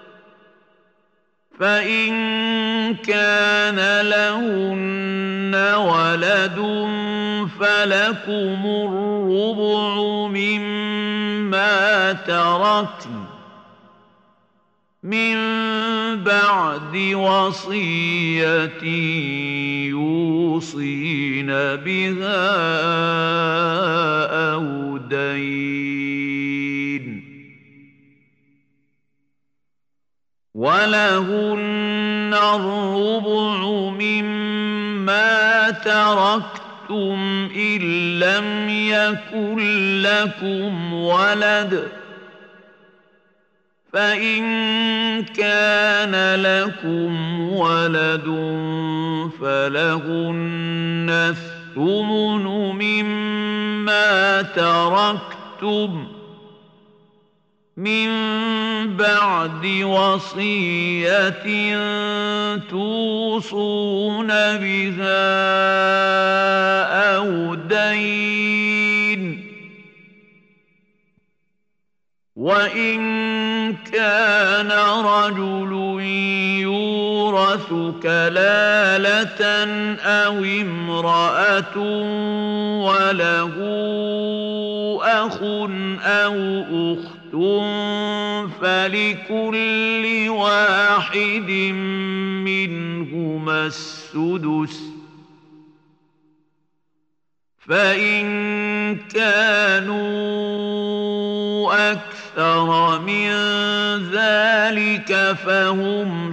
فإن كان لهن ولد فلكم الربع مما تركن من بعد وصية يوصين بها أو دين ولهن الربع مما تركتم إن لم يكن لكم ولد فإن كان لكم ولد فلهن الثمن مما تركتم من بعد وصية توصون بها أو دين وإن كان رجل يورث كلالة أو امرأة وله أخ أو أخت فلكل واحد منهما السدس فإن كانوا أكثر من ذلك فهم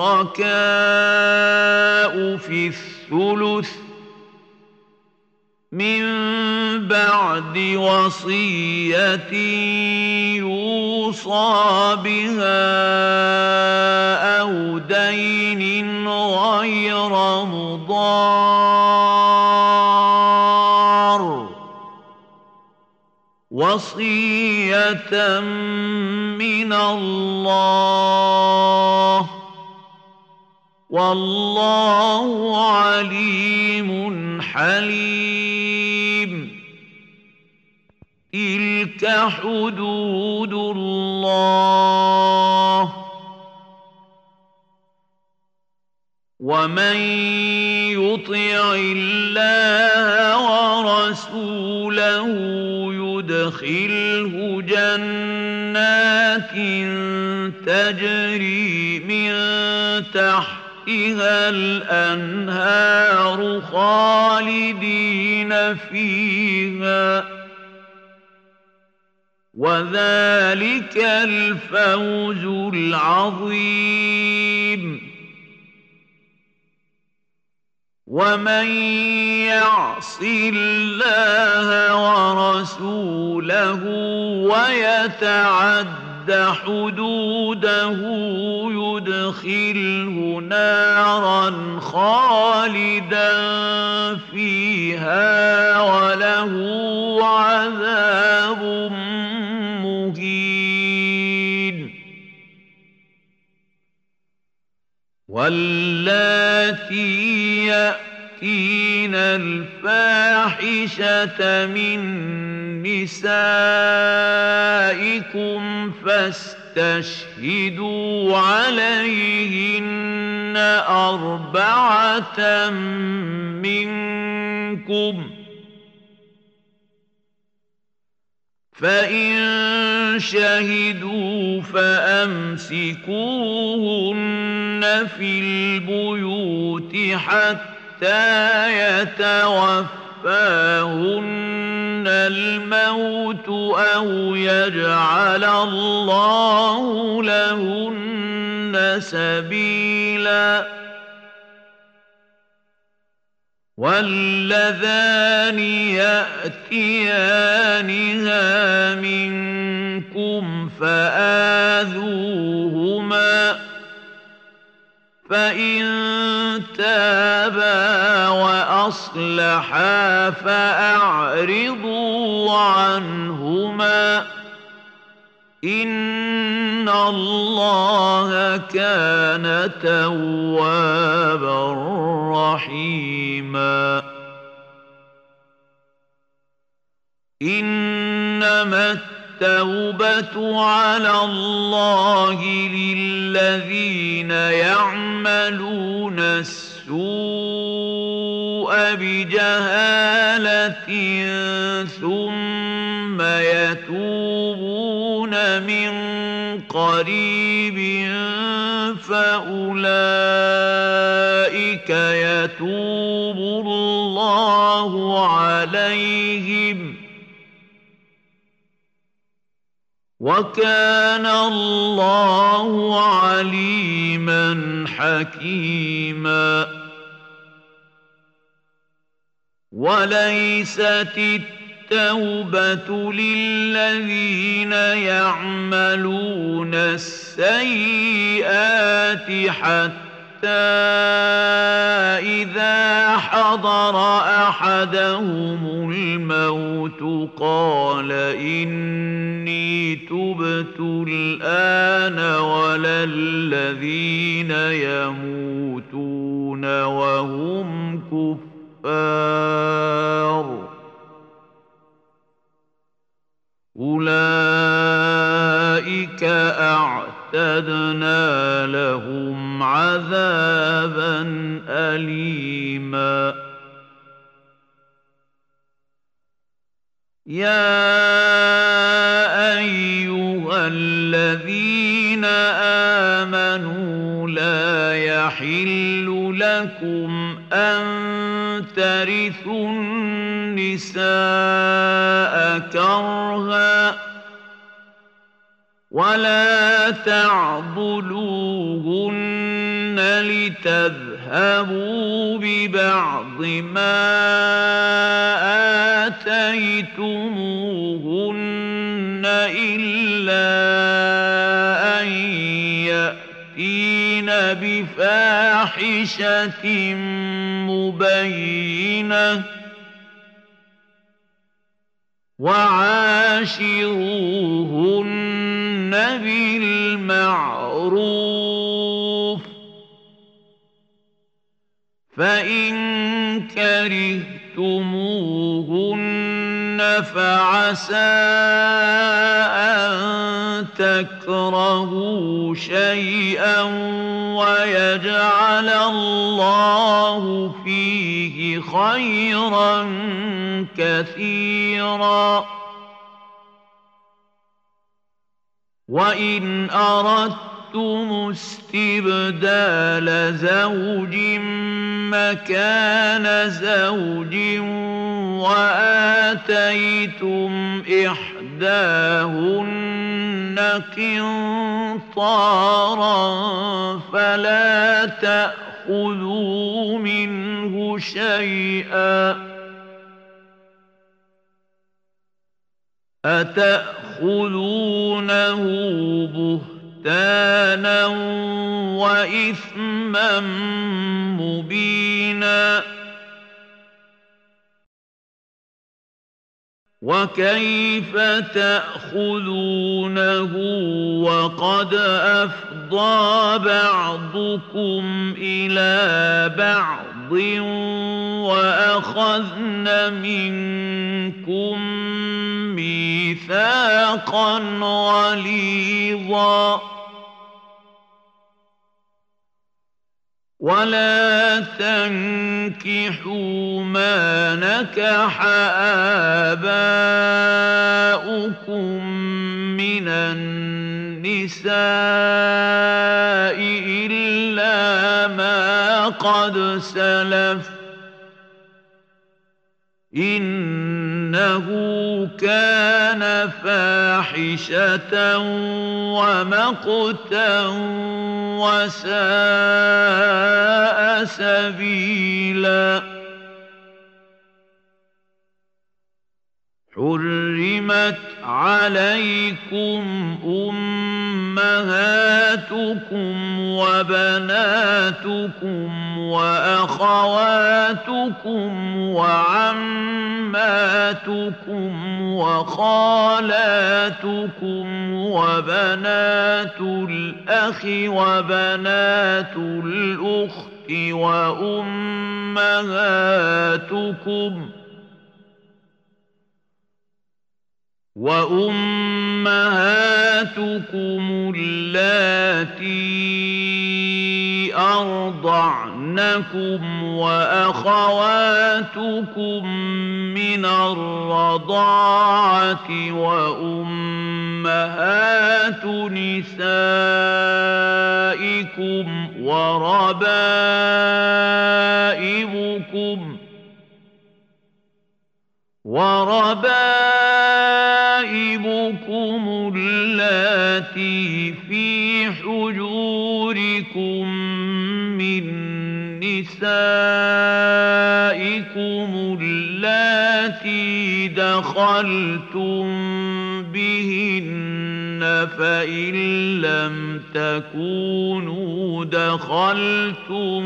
شركاء في الثلث من بعد وصية يوصى بها أو دين غير مضار وصية من الله والله عليم حليم تلك حدود الله ومن يطع الله ورسوله يدخله جنات تجري من تحتها الأنهار خالدين فيها وذلك الفوز العظيم ومن يعص الله ورسوله ويتعد حدوده يدخله نارا خالدا فيها وله عذاب مهين واللاتي يأتين الفاحشة من نسائكم فاستشهدوا عليهن أربعة منكم فإن شهدوا فأمسكوهن في البيوت حتى يتوفاهن الموت أو يجعل الله لهن سبيلا واللذان يأتيانها منكم فآذوهما فإن تابا وأصلحا فأعرضوا عنهما إن الله كان توابا رحيما إنما التوبة على الله للذين يعملون السوء بجهالة ثم يتوبون من قريب فأولئك يتوب الله عليهم وكان الله عليما حكيما وليست التوبة للذين يعملون السيئات حتى إذا حضر أحدهم الموت قال إني تبت الآن ولا الذين يموتون وهم كفار أولئك أعتدنا لهم عذابا أليما يا أيها الذين آمنوا لا يحل لكم أن ترثوا النساء كرها ولا تعضلوهن لتذهبوا ببعض ما آتيتموهن إلا أن يأتين بفاحشة مبينة وعاشروهن بالمعروف فإن كرهتموهن فعسى أن تكرهوا شيئا ويجعل الله فيه خيرا كثيرا وإن أردتم استبدال زوج مكان زوج وآتيتم إحداهن قنطارا فلا تأخذوا منه شيئا أتأخذونه بهتانا وإثما مبينا وكيف تأخذونه وقد أفضى بعضكم إلى بعض وأخذن منكم ميثاقا غليظا ولا تنكحوا ما نكح آباؤكم من النساء إلا ما قد سلف إنه كان فاحشة ومقتا وساء سبيلا حرمت عليكم أمهاتكم وبناتكم وأخواتكم وعماتكم وخالاتكم وبنات الأخ وبنات الأخت وأمهاتكم اللاتي أرضعنكم وأخواتكم من الرضاعة وأمهات أمهات نسائكم وربائبكم اللاتي في حجوركم من نسائكم اللاتي دخلتم بهن فإن لم تكونوا دخلتم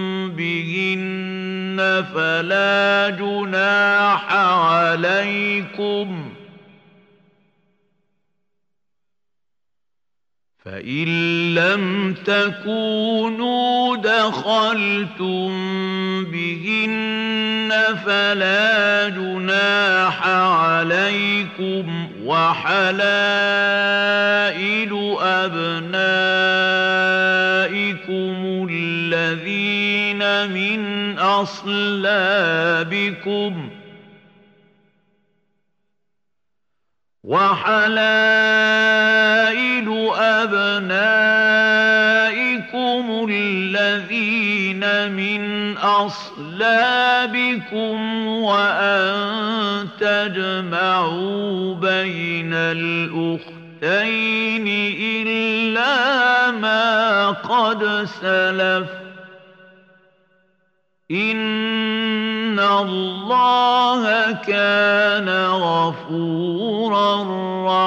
بهن فلا جناح عليكم فإن لم تكونوا دخلتم بهن فلا جناح عليكم وحلائل أبنائكم الذين من أصلابكم الذين من أصلابكم وأن تجمعوا بين الأختين إلا ما قد سلف إن الله كان غفورا